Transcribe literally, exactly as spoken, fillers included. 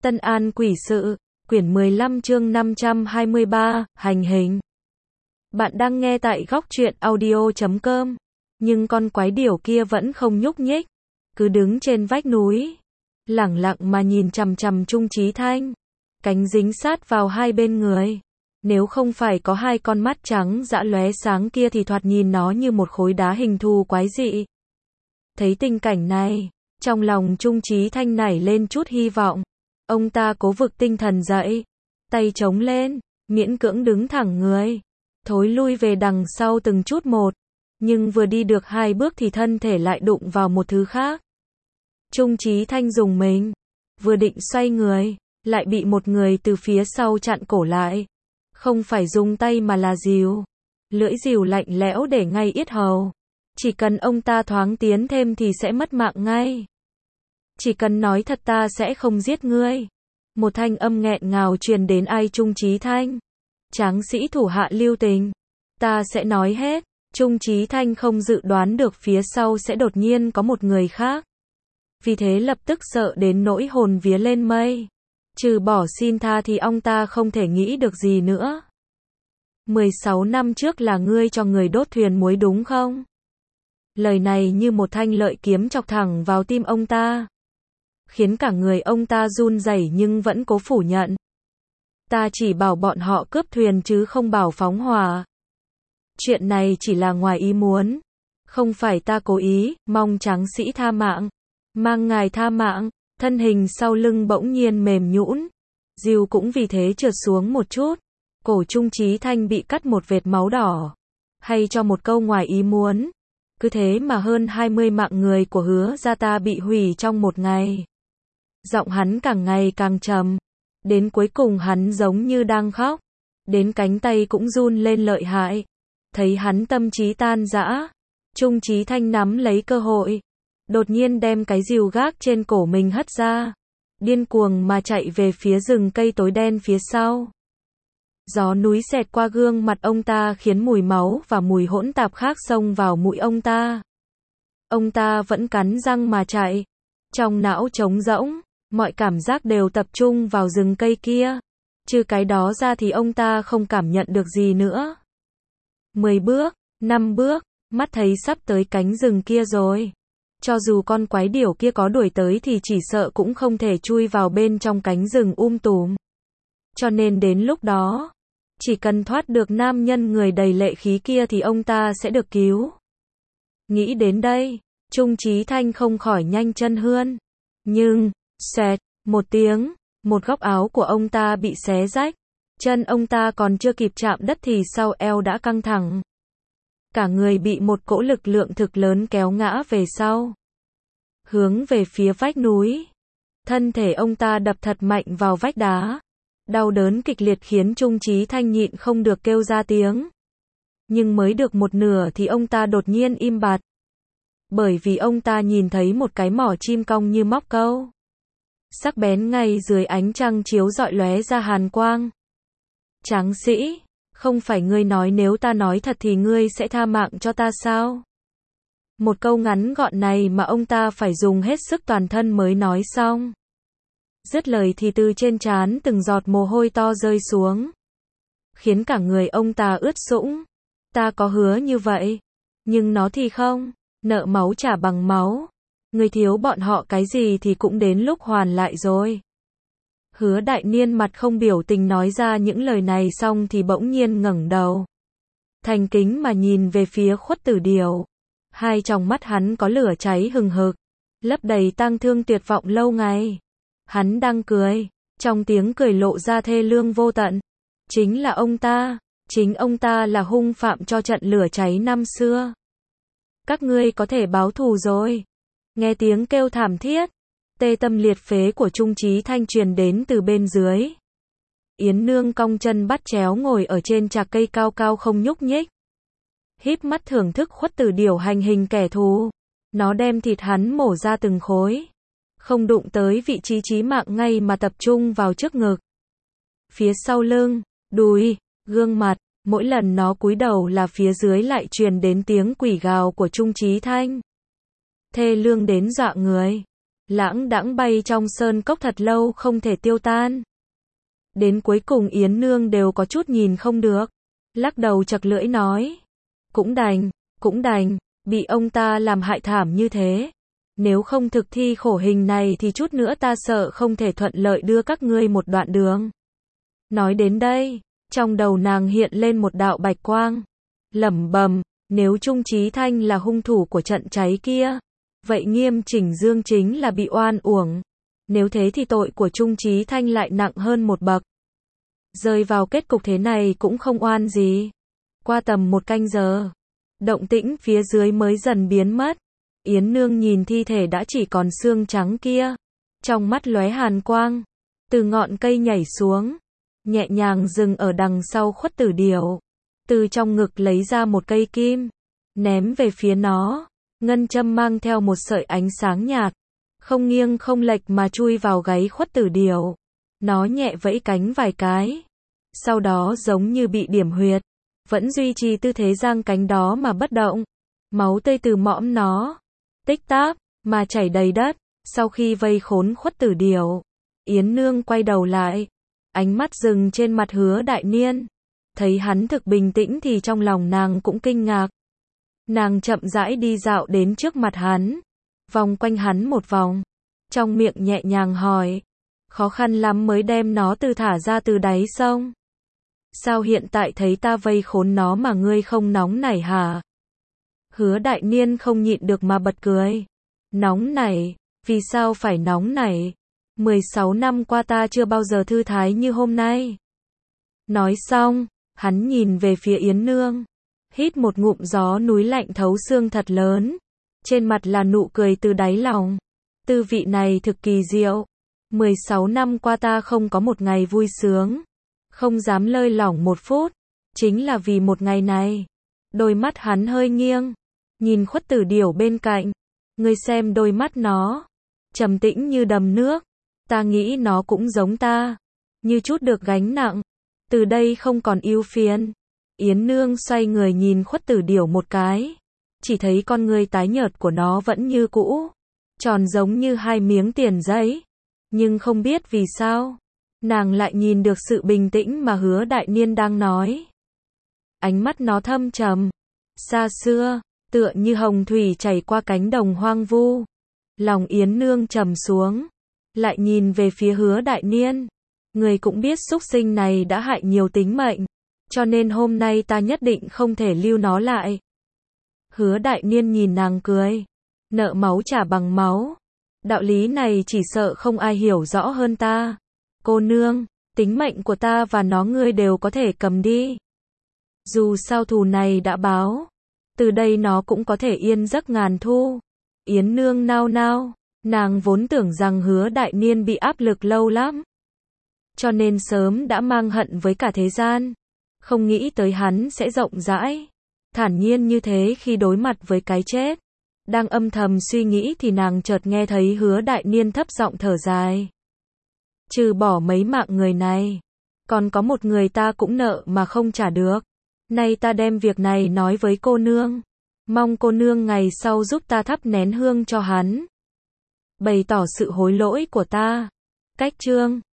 Tân An Quỷ Sự, quyển mười lăm chương năm trăm hai mươi ba, hành hình. Bạn đang nghe tại góc truyện audio chấm com, nhưng con quái điểu kia vẫn không nhúc nhích, cứ đứng trên vách núi, lẳng lặng mà nhìn chằm chằm Trung Chí Thanh, cánh dính sát vào hai bên người. Nếu không phải có hai con mắt trắng dã lóe sáng kia thì thoạt nhìn nó như một khối đá hình thù quái dị. Thấy tình cảnh này, trong lòng Trung Chí Thanh nảy lên chút hy vọng. Ông ta cố vực tinh thần dậy, tay chống lên, miễn cưỡng đứng thẳng người, thối lui về đằng sau từng chút một, nhưng vừa đi được hai bước thì thân thể lại đụng vào một thứ khác. Trung Chí Thanh rùng mình, vừa định xoay người, lại bị một người từ phía sau chặn cổ lại. Không phải dùng tay mà là rìu, lưỡi rìu lạnh lẽo để ngay yết hầu. Chỉ cần ông ta thoáng tiến thêm thì sẽ mất mạng ngay. Chỉ cần nói thật ta sẽ không giết ngươi. Một thanh âm nghẹn ngào truyền đến ai Trung Chí Thanh. Tráng sĩ thủ hạ lưu tình. Ta sẽ nói hết. Trung Chí Thanh không dự đoán được phía sau sẽ đột nhiên có một người khác. Vì thế lập tức sợ đến nỗi hồn vía lên mây. Trừ bỏ xin tha thì ông ta không thể nghĩ được gì nữa. mười sáu năm trước là ngươi cho người đốt thuyền muối đúng không? Lời này như một thanh lợi kiếm chọc thẳng vào tim ông ta, khiến cả người ông ta run rẩy nhưng vẫn cố phủ nhận. Ta chỉ bảo bọn họ cướp thuyền chứ không bảo phóng hỏa. Chuyện này chỉ là ngoài ý muốn, không phải ta cố ý, mong tráng sĩ tha mạng. Mang ngài tha mạng. Thân hình sau lưng bỗng nhiên mềm nhũn, rìu cũng vì thế trượt xuống một chút. Cổ Trung Chí Thanh bị cắt một vệt máu đỏ. Hay cho một câu ngoài ý muốn, cứ thế mà hơn hai mươi mạng người của Hứa gia ta bị hủy trong một ngày. Giọng hắn càng ngày càng trầm, đến cuối cùng hắn giống như đang khóc, đến cánh tay cũng run lên lợi hại. Thấy hắn tâm trí tan rã, Trung Chí Thanh nắm lấy cơ hội, đột nhiên đem cái rìu gác trên cổ mình hất ra, điên cuồng mà chạy về phía rừng cây tối đen phía sau. Gió núi xẹt qua gương mặt ông ta khiến mùi máu và mùi hỗn tạp khác xông vào mũi ông ta. Ông ta vẫn cắn răng mà chạy, trong não trống rỗng, mọi cảm giác đều tập trung vào rừng cây kia. Trừ cái đó ra thì ông ta không cảm nhận được gì nữa. Mười bước, năm bước, mắt thấy sắp tới cánh rừng kia rồi. Cho dù con quái điểu kia có đuổi tới thì chỉ sợ cũng không thể chui vào bên trong cánh rừng um tùm. Cho nên đến lúc đó, chỉ cần thoát được nam nhân người đầy lệ khí kia thì ông ta sẽ được cứu. Nghĩ đến đây, Trung Chí Thanh không khỏi nhanh chân hơn. Nhưng, xoẹt, một tiếng, một góc áo của ông ta bị xé rách. Chân ông ta còn chưa kịp chạm đất thì sau eo đã căng thẳng. Cả người bị một cỗ lực lượng thực lớn kéo ngã về sau, hướng về phía vách núi. Thân thể ông ta đập thật mạnh vào vách đá. Đau đớn kịch liệt khiến Trung Chí Thanh nhịn không được kêu ra tiếng. Nhưng mới được một nửa thì ông ta đột nhiên im bặt. Bởi vì ông ta nhìn thấy một cái mỏ chim cong như móc câu, sắc bén ngay dưới ánh trăng chiếu rọi lóe ra hàn quang. Tráng sĩ, không phải ngươi nói nếu ta nói thật thì ngươi sẽ tha mạng cho ta sao? Một câu ngắn gọn này mà ông ta phải dùng hết sức toàn thân mới nói xong. Dứt lời thì từ trên trán từng giọt mồ hôi to rơi xuống, khiến cả người ông ta ướt sũng. Ta có hứa như vậy, nhưng nó thì không, nợ máu trả bằng máu. Người thiếu bọn họ cái gì thì cũng đến lúc hoàn lại rồi. Hứa Đại Niên mặt không biểu tình nói ra những lời này xong thì bỗng nhiên ngẩng đầu, thành kính mà nhìn về phía Khuất Tử Điểu. Hai tròng mắt hắn có lửa cháy hừng hực, lấp đầy tang thương tuyệt vọng lâu ngày. Hắn đang cười, trong tiếng cười lộ ra thê lương vô tận. Chính là ông ta, chính ông ta là hung phạm cho trận lửa cháy năm xưa. Các ngươi có thể báo thù rồi. Nghe tiếng kêu thảm thiết, tê tâm liệt phế của Trung Chí Thanh truyền đến từ bên dưới. Yến Nương cong chân bắt chéo ngồi ở trên chạc cây cao cao không nhúc nhích, híp mắt thưởng thức Khuất Tử Điểu hành hình kẻ thù. Nó đem thịt hắn mổ ra từng khối, không đụng tới vị trí chí mạng ngay mà tập trung vào trước ngực, phía sau lưng, đùi, gương mặt. Mỗi lần nó cúi đầu là phía dưới lại truyền đến tiếng quỷ gào của Trung Chí Thanh, thê lương đến dọa người. lãng đãng bay trong sơn cốc thật lâu không thể tiêu tan. Đến cuối cùng Yến Nương đều có chút nhìn không được, lắc đầu chật lưỡi nói, cũng đành, cũng đành, bị ông ta làm hại thảm như thế. Nếu không thực thi khổ hình này thì chút nữa ta sợ không thể thuận lợi đưa các ngươi một đoạn đường. Nói đến đây, trong đầu nàng hiện lên một đạo bạch quang, lẩm bẩm, nếu Trung Chí Thanh là hung thủ của trận cháy kia, vậy Nghiêm Chỉnh Dương chính là bị oan uổng. Nếu thế thì tội của Trung Chí Thanh lại nặng hơn một bậc. Rơi vào kết cục thế này cũng không oan gì. Qua tầm một canh giờ, động tĩnh phía dưới mới dần biến mất. Yến Nương nhìn thi thể đã chỉ còn xương trắng kia, trong mắt lóe hàn quang, từ ngọn cây nhảy xuống, nhẹ nhàng dừng ở đằng sau Khuất Tử Điểu, từ trong ngực lấy ra một cây kim, ném về phía nó. Ngân châm mang theo một sợi ánh sáng nhạt, không nghiêng không lệch mà chui vào gáy Khuất Tử Điểu. Nó nhẹ vẫy cánh vài cái, sau đó giống như bị điểm huyệt, vẫn duy trì tư thế giang cánh đó mà bất động. Máu tươi từ mõm nó tích tắc mà chảy đầy đất. Sau khi vây khốn Khuất Tử Điểu, Yến Nương quay đầu lại, ánh mắt dừng trên mặt Hứa Đại Niên. Thấy hắn thực bình tĩnh thì trong lòng nàng cũng kinh ngạc. Nàng chậm rãi đi dạo đến trước mặt hắn, vòng quanh hắn một vòng, trong miệng nhẹ nhàng hỏi, khó khăn lắm mới đem nó từ thả ra từ đáy sông. Sao hiện tại thấy ta vây khốn nó mà ngươi không nóng nảy hả? Hứa Đại Niên không nhịn được mà bật cười. Nóng nảy? Vì sao phải nóng nảy? mười sáu năm qua ta chưa bao giờ thư thái như hôm nay. Nói xong, hắn nhìn về phía Yến Nương, hít một ngụm gió núi lạnh thấu xương thật lớn, trên mặt là nụ cười từ đáy lòng. Tư vị này thực kỳ diệu. mười sáu năm qua ta không có một ngày vui sướng, không dám lơi lỏng một phút, chính là vì một ngày này. Đôi mắt hắn hơi nghiêng, nhìn Khuất Tử Điểu bên cạnh. Ngươi xem đôi mắt nó, trầm tĩnh như đầm nước. Ta nghĩ nó cũng giống ta, như chút được gánh nặng, từ đây không còn ưu phiền. Yến Nương xoay người nhìn Khuất Tử Điểu một cái, chỉ thấy con ngươi tái nhợt của nó vẫn như cũ, tròn giống như hai miếng tiền giấy. Nhưng không biết vì sao, nàng lại nhìn được sự bình tĩnh mà Hứa Đại Niên đang nói. Ánh mắt nó thâm trầm, xa xưa, tựa như hồng thủy chảy qua cánh đồng hoang vu. Lòng Yến Nương trầm xuống, lại nhìn về phía Hứa Đại Niên. Người cũng biết xúc sinh này đã hại nhiều tính mệnh, cho nên hôm nay ta nhất định không thể lưu nó lại. Hứa Đại Niên nhìn nàng cười, nợ máu trả bằng máu. Đạo lý này chỉ sợ không ai hiểu rõ hơn ta. Cô nương, tính mệnh của ta và nó ngươi đều có thể cầm đi. Dù sao thù này đã báo, từ đây nó cũng có thể yên giấc ngàn thu. Yến Nương nao nao, nàng vốn tưởng rằng Hứa Đại Niên bị áp lực lâu lắm, cho nên sớm đã mang hận với cả thế gian. Không nghĩ tới hắn sẽ rộng rãi, thản nhiên như thế khi đối mặt với cái chết. Đang âm thầm suy nghĩ thì nàng chợt nghe thấy Hứa Đại Niên thấp giọng thở dài. Trừ bỏ mấy mạng người này, còn có một người ta cũng nợ mà không trả được. Nay ta đem việc này nói với cô nương, mong cô nương ngày sau giúp ta thắp nén hương cho hắn, bày tỏ sự hối lỗi của ta. Cách chương